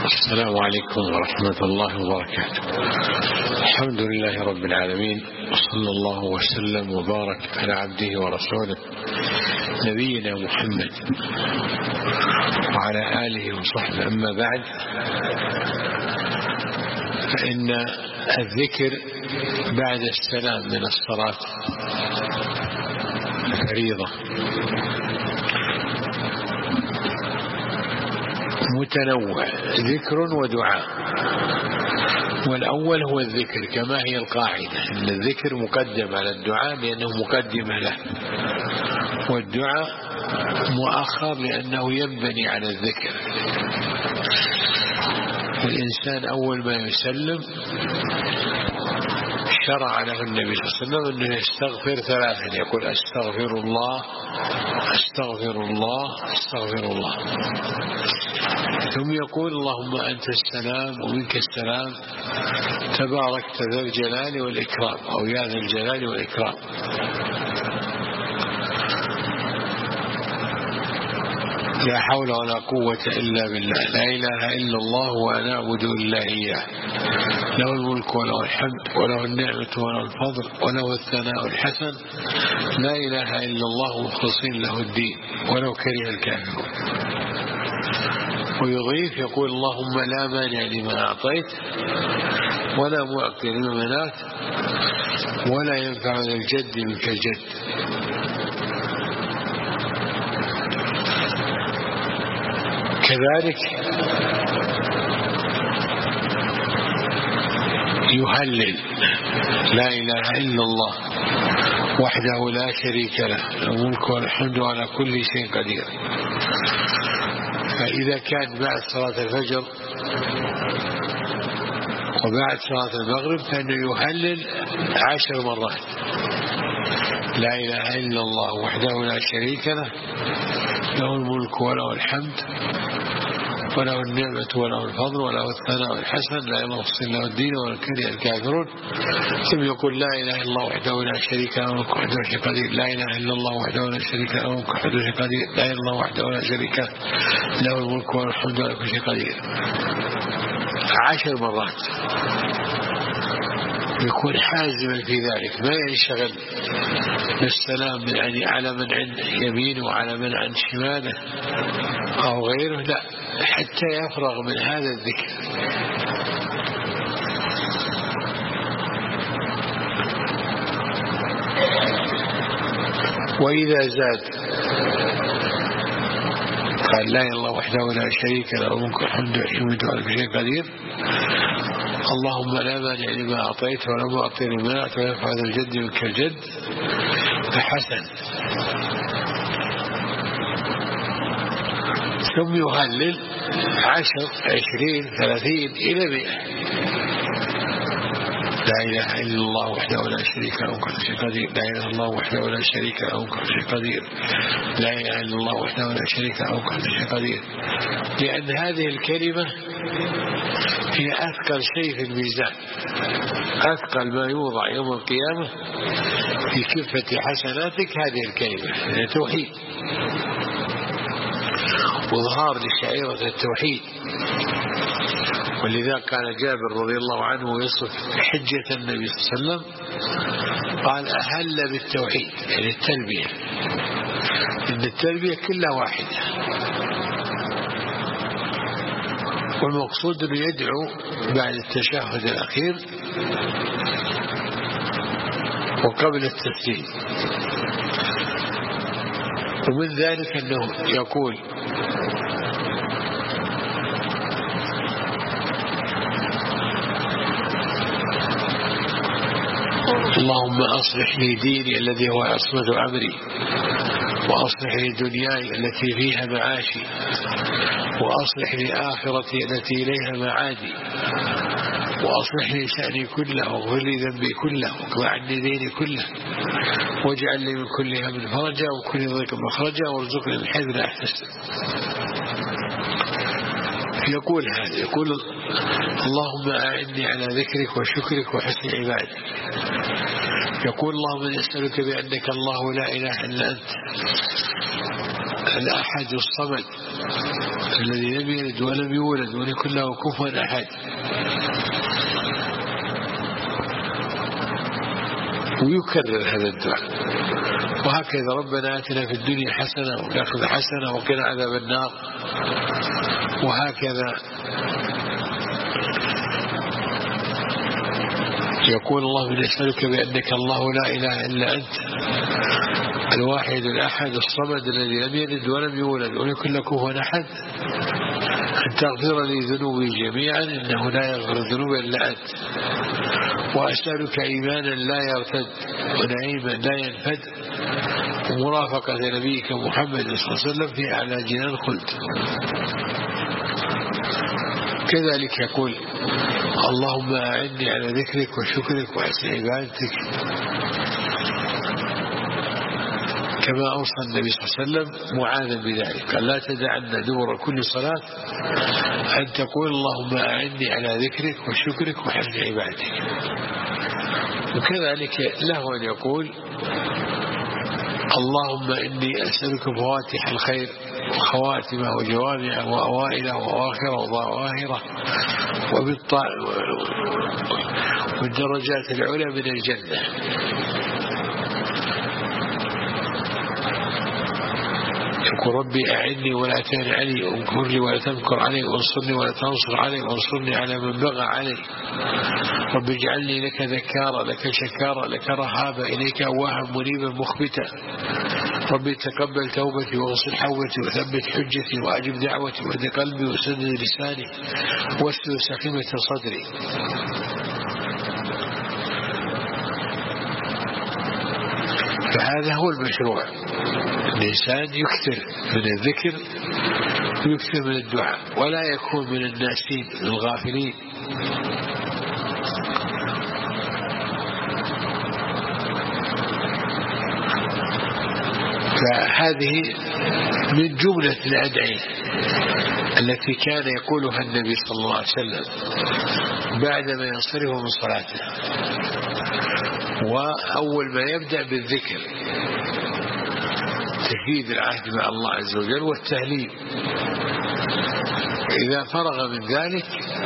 السلام عليكم ورحمة الله وبركاته. الحمد لله رب العالمين، وصلى الله وسلم وبارك على عبده ورسوله نبينا محمد وعلى آله وصحبه. أما بعد، فإن الذكر بعد السلام من الصلاة فريضة متنوع، ذكر ودعاء. والأول هو الذكر كما هي القاعدة، أن الذكر مقدم على الدعاء لأنه مقدم له، والدعاء مؤخر لأنه ينبني على الذكر. الإنسان أول ما يسلم شرع له النبي صلى الله عليه وسلم أنه يستغفر ثلاثا، يقول أستغفر الله أستغفر الله أستغفر الله، ثم يقول اللهم أنت السلام ومنك السلام تباركت ذا الجلال والإكرام، أو يا ذا الجلال والإكرام. لا حول ولا قوة إلا بالله، لا إله إلا الله وأنا أعبد إلا إياه، له الملك وله الحمد وله النعمة وله الفضل وله الثناء الحسن، لا إله إلا الله مخلصين له الدين ولو كره الكافرون. ويضيف يقول اللهم لا مانع لما أعطيت ولا معطي لما منعت ولا ينفع ذا الجد منك الجد. كذلك يهلل لا إله إلا الله وحده لا شريك له، له الملك والحمد على كل شيء قدير. فإذا كان بعد صلاة الفجر وبعد صلاة المغرب فإنه يهلل 10 مرات، لا إله إلا الله وحده لا شريك له، له الملك وله الحمد وله النعمة وله الفضل وله الثناء الحسن، لا يحصي له الدين ولا كره الكافرون. ثم يقول لا إله إلا الله وحده لا شريك له وحده لا قدير، لا إله إلا الله وحده لا شريك له وحده لا قدير، لا إله إلا الله وحده لا شريك له، له الملك وله الحمد وله كل شيء قدير. 10 مرات يكون حازما في ذلك، ما ينشغل بالسلام يعني على من عند يمينه وعلى من عند شماله أو غيره، لا، حتى يفرغ من هذا الذكر. وإذا زاد قال لا إله إلا الله وحده لا شريك له الملك والحمد على كل شيء قدير، اللهم لا مانع لما أعطيت ولا معطي لما منعت ولا ينفع ذا الجد منك الجد. فحسن. ثم يهلل 10 20 30 إلى 100. لا إله إلا الله وحده لا شريك له كل شيء قدير، لا إله إلا الله وحده لا شريك له كل شيء قدير، لا إله إلا الله وحده لا شريك له كل شيء قدير. لأن هذه الكلمة هي أثقل شيء في الميزان، أثقل ما يوضع يوم القيامة في كفة حسناتك هذه الكلمة، هي توحيد وإظهار لشعيرة التوحيد. ولذا قال جابر رضي الله عنه يصف حجة النبي صلى الله عليه وسلم، قال أهل بالتوحيد، يعني التلبية، إن التلبية كلها واحدة، والمقصود أنه يدعو بعد التشهد الأخير وقبل التسليم. ومن ذلك أنه يقول اللهم أصلح لي ديني الذي هو عصمة أمري، وأصلح لي دنياي التي فيها معاشي، وأصلح لي آخرتي التي إليها معادي، وأصلح لي شأني كله، واغفر لي ذنبي كله، واقض عني ديني كله، واجعل لي من كل هم فرجا وكل ضيق مخرجا، وارزقني من حيث لا أحتسب. يقول هذا، يقول اللهم أعني على ذكرك وشكرك وحسن عبادك. يقول اللهم نسألك بأنك الله لا إله إلا أنت الأحد الصمد الذي لم يلد ولم يولد ولم يكن له كفوا أحد، ويكرر هذا الدعاء. وهكذا ربنا آتنا في الدنيا حسنة وفي الآخرة حسنة وقنا عذاب النار. وهكذا يقول الله نسألك بأنك الله لا إله إلا أنت الواحد الأحد الصمد الذي لم يلد ولم يولد ولم يكن له كفوا أحد أن تغفر لي ذنوبي جميعا إنه لا يغفر الذنوب إلا أنت، وأسألك إيمانا لا يرتد ونعيما لا ينفد ومرافقة نبيك محمد صلى الله عليه وسلم في أعلى جنان الخلد. كذلك يقول اللهم أعني على ذكرك وشكرك وحسن عبادتك، كما أوصى النبي صلى الله عليه وسلم معاذا بذلك، قال لا تدعن دبر كل صلاة أن تقول اللهم أعني على ذكرك وشكرك وحسن عبادتك. وكذلك له أن يقول اللهم إني أسألك فواتح الخير وخواتمه وجوامعه وأوائله وأواخره وظواهره والدرجات العلى من الجنة. يقول ربي أعني ولا تهن علي وانكر لي ولا تنكر علي وانصرني ولا تنصر علي وانصرني على من بغى علي. ربي اجعلني لك ذكارا لك شكارا لك رهابا إليك أواها منيبا مخبتا. ربي تقبل توبتي واغسل حوبتي وثبت حجتي وأجب دعوتي وهد قلبي وسدد لساني واسلل سخيمة صدري. فهذا هو المشروع، الإنسان يكثر من الذكر ويكثر من الدعاء ولا يكون من الناسين الغافلين. فهذه من جملة الأدعية التي كان يقولها النبي صلى الله عليه وسلم بعدما ينصرف من صلاته، وأول ما يبدأ بالذكر تجديد العهد مع الله عز وجل والتهليل. إذا فرغ من ذلك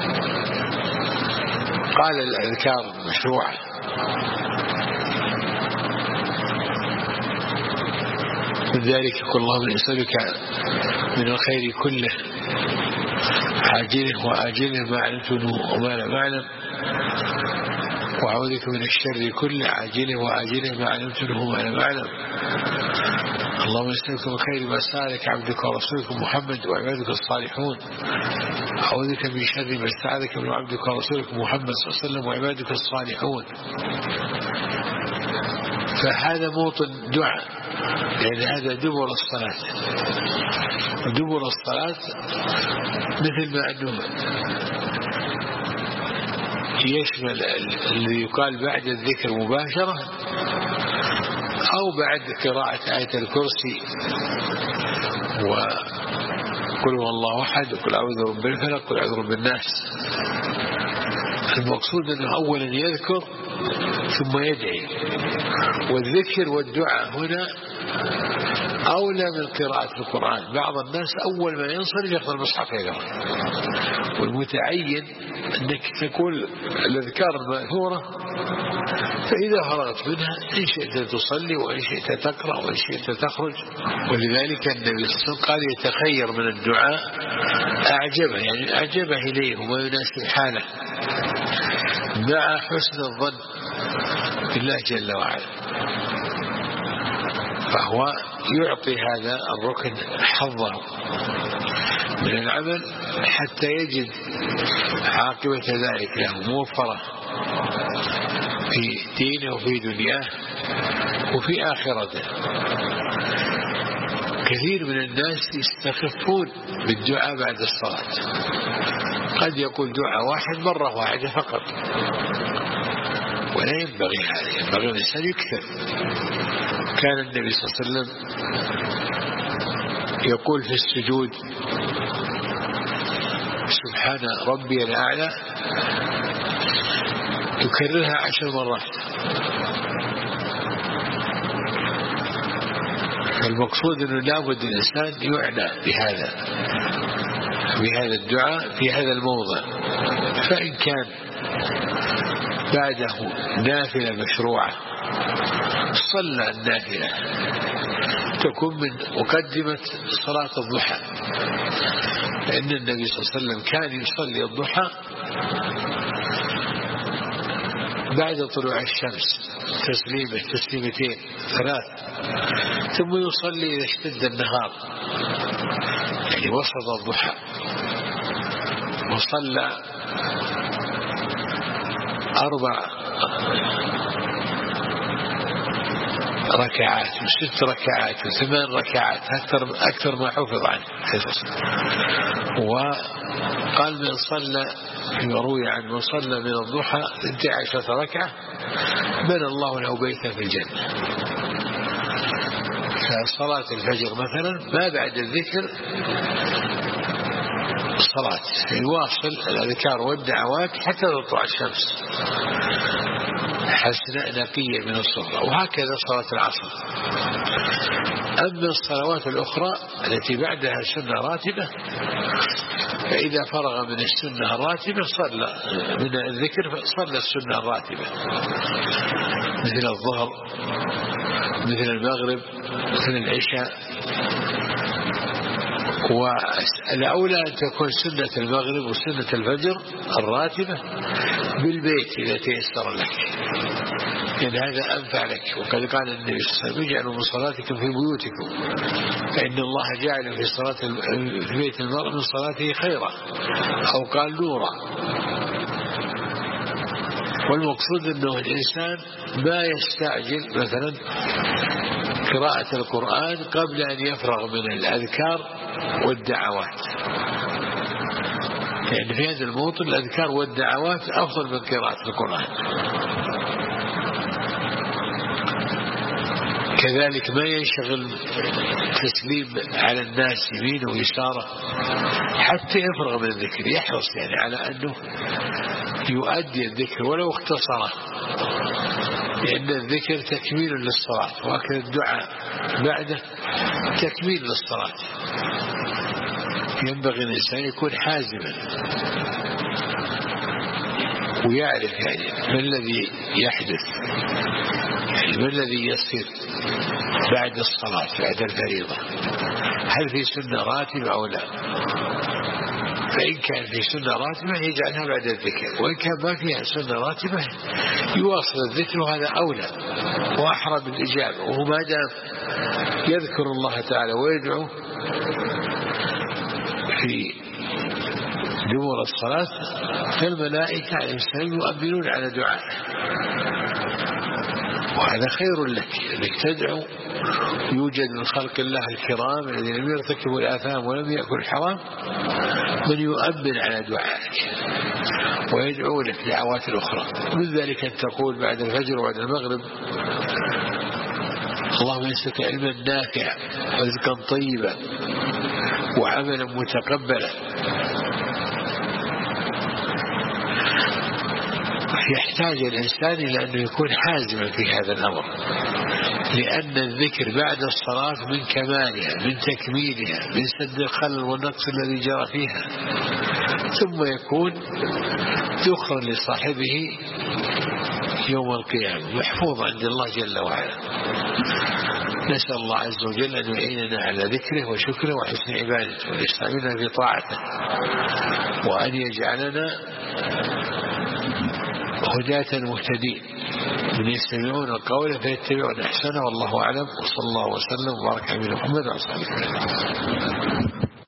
قال الأذكار المشروعة، من ذلك يقول اللهم نسألك من الخير كله عاجله وآجله ما علمته وما لم أعلم، وأعوذ بك من الشر كله عاجله وآجله ما علمته وما لم أعلم. اللهم نسألك من خير ما سألك عبدك ورسولك محمد وعبادك الصالحون، أعوذ بك من شر ما استعاذك من عبدك ورسولك محمد صلى الله عليه وسلم وعبادك الصالحون. فهذا موطن دعاء، لأن هذا دبر الصلاة. دبر الصلاة مثل ما أنه يشمل الذي يقال بعد الذكر مباشرة أو بعد قراءة آية الكرسي وقل هو الله أحد وقل أعوذ برب الفلق وقل أعوذ برب الناس. المقصود أنه أولا يذكر ثم يدعي، والذكر والدعاء هنا أولى من قراءة القرآن. بعض الناس أول ما ينصرف يأخذ المصحف يقرأ، والمتعين أنك تقول الأذكار المأثورة، فإذا فرغت منها إن شئت تصلي وإن شئت تقرأ وإن شئت تخرج. ولذلك النبي صلى الله عليه وسلم قال يتخير من الدعاء أعجبه، يعني أعجبه إليه وما يناسب حاله مع حسن الظن بالله جل وعلا. فهو يعطي هذا الركن حظه من العمل حتى يجد عاقبة ذلك له موفرة في دينه وفي دنياه وفي آخرته. كثير من الناس يستخفون بالدعاء بعد الصلاة، قد يقول دعاء واحد مرة واحدة فقط، ولا ينبغي هذا، ينبغي الإنسان يكثر. كان النبي صلى الله عليه وسلم يقول في السجود سبحان ربي الأعلى يكررها 10 مرات. فالمقصود أنه لابد الإنسان يعنى بهذا الدعاء في هذا الموضع. فإن كان بعده نافلة مشروعة صلى النافلة تكون من مقدمة صلاة الضحى، لأن النبي صلى الله عليه وسلم كان يصلي الضحى بعد طلوع الشمس تسليمتين 3، ثم يصلي إذا اشتد النهار يعني وسط الضحى، وصلى 4 ركعات و6 ركعات و8 ركعات أكثر ما حفظ عنه. وقال من صلى، يروي عن من صلى من الضحى 12 ركعة بنى الله له بيتا في الجنة. فصلاة الفجر مثلا ما بعد الذكر الصلاة يواصل الأذكار والدعوات حتى تطلع الشمس حسناء نقية من الصفرة، وهكذا صلاة العصر. أما الصلوات الأخرى التي بعدها سنة راتبة فإذا فرغ من السنة الراتبة صلى من الذكر صلى السنة الراتبة مثل الظهر مثل المغرب مثل العشاء. والأولى أن تكون سنة المغرب وسنة الفجر الراتبة بالبيت إذا تيسر لك، لأن هذا أنفع لك. وقد قال النبي صلى الله عليه وسلم اجعلوا من صلاتكم في بيوتكم فإن الله جعل في بيت المرء من صلاته خيرا، أو قال نورا. والمقصود أنه الإنسان ما يستعجل مثلا قراءة القرآن قبل أن يفرغ من الأذكار والدعوات، لأن في هذا الموطن الأذكار والدعوات أفضل من قراءة القرآن. كذلك ما ينشغل تسليم على الناس يمين ويساره حتى يفرغ من الذكر، يحرص يعني على أنه يؤدي الذكر ولو اختصره، لأن الذكر تكميل للصلاة، وهكذا الدعاء بعده تكميل للصلاة. ينبغي الإنسان يكون حازما ويعرف يعني ما الذي يحدث، يعني ما الذي يصير بعد الصلاة بعد الفريضة، هل في سنة راتبة أو لا. فإن كان في سنة راتبة يجعلها بعد الذكر، وإن كان ما فيها سنة راتبة يواصل الذكر، وهذا أولى وأحرى بالإجابة. وهو ما دام يذكر الله تعالى ويدعو في دبر الصلاة فالملائكة عليه السلام يؤمنون على دعائه، وهذا خير لك انك تدعو. يوجد من خلق الله الكرام الذين لم يرتكبوا الآثام ولم يأكلوا الحرام من يؤمن على دعائك ويدعو لك دعوات الأخرى. من ذلك أن تقول بعد الفجر وبعد المغرب اللهم يسألك علما نافعا ورزقا طيبا وعملا متقبلا. يحتاج الإنسان إلى أنه يكون حازما في هذا الأمر، لأن الذكر بعد الصلاة من كمالها من تكميلها من سد الخلل والنقص الذي جرى فيها، ثم يكون ذخرا لصاحبه يوم القيامة محفوظ عند الله جل وعلا. نسأل الله عز وجل أن يعيننا على ذكره وشكره وحسن عبادته ويستعملنا في طاعته، وأن يجعلنا هداة مهتدين من يستمعون القول فيتبعون أحسنه. والله أعلم، وصلى الله وسلم وبارك على محمد وعلى آله وصحبه.